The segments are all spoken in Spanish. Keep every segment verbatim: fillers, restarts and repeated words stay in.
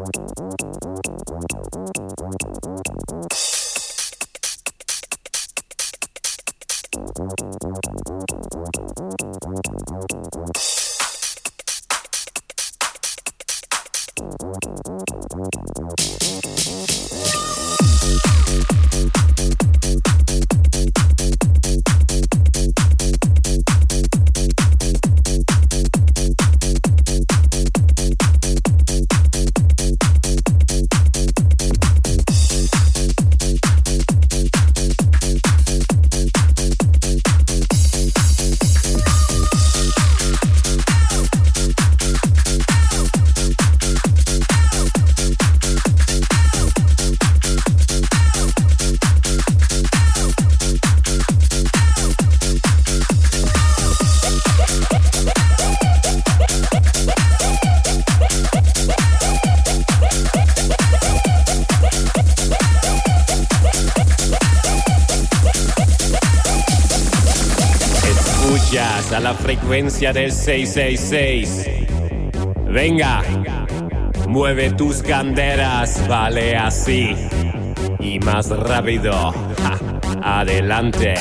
A la frecuencia del seiscientos sesenta y seis. Venga, mueve tus caderas, vale así. Y más rápido, ja, adelante.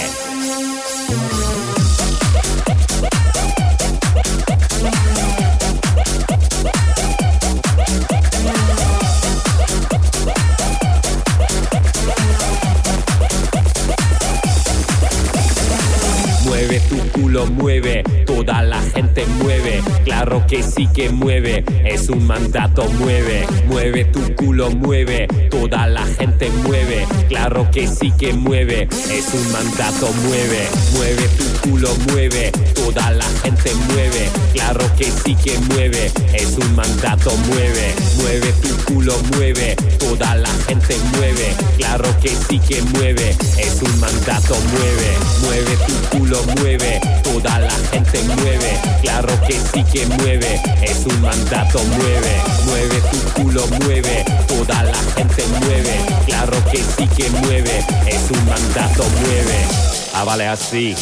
Mueve tu culo, mueve, toda la gente mueve, claro que sí que mueve, es un mandato, mueve, mueve tu culo, mueve, toda la gente mueve, claro que sí que mueve, es un mandato, mueve, mueve tu culo, mueve, toda la gente mueve, claro que sí que mueve, es un mandato, mueve, mueve tu culo, mueve, toda la gente mueve, claro que sí que mueve, es un mandato, mueve, mueve tu culo, mueve, toda la gente mueve, claro que sí que mueve, es un mandato, mueve, mueve tu culo, mueve, toda la gente mueve, claro que sí que mueve, es un mandato, mueve, ah, vale así.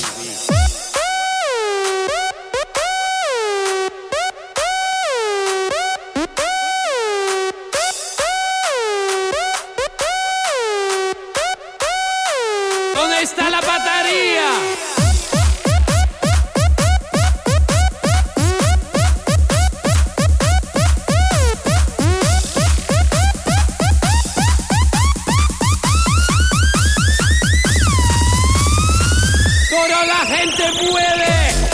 ¿Dónde está la batería? Toda la gente mueve.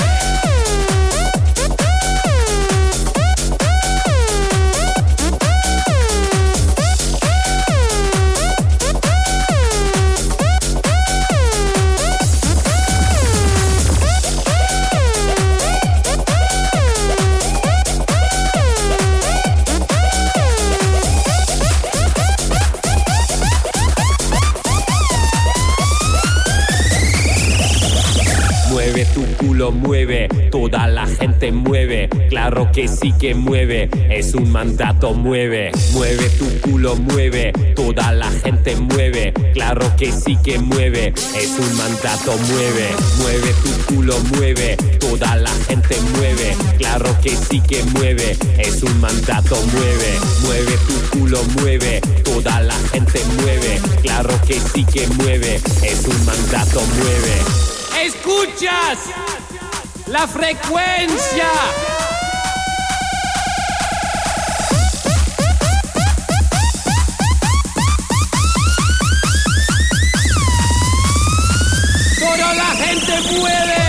Mueve tu culo, mueve, toda la gente mueve, claro que sí que mueve, es un mandato, mueve, mueve tu culo, mueve, toda la gente mueve, claro que sí que mueve, es un mandato, mueve, mueve tu culo, mueve, toda la gente mueve, claro que sí que mueve, es un mandato, mueve, mueve tu culo, mueve, toda la gente mueve, claro que sí que mueve, es un mandato, mueve. ¿Escuchas la frecuencia? Toda la gente mueve.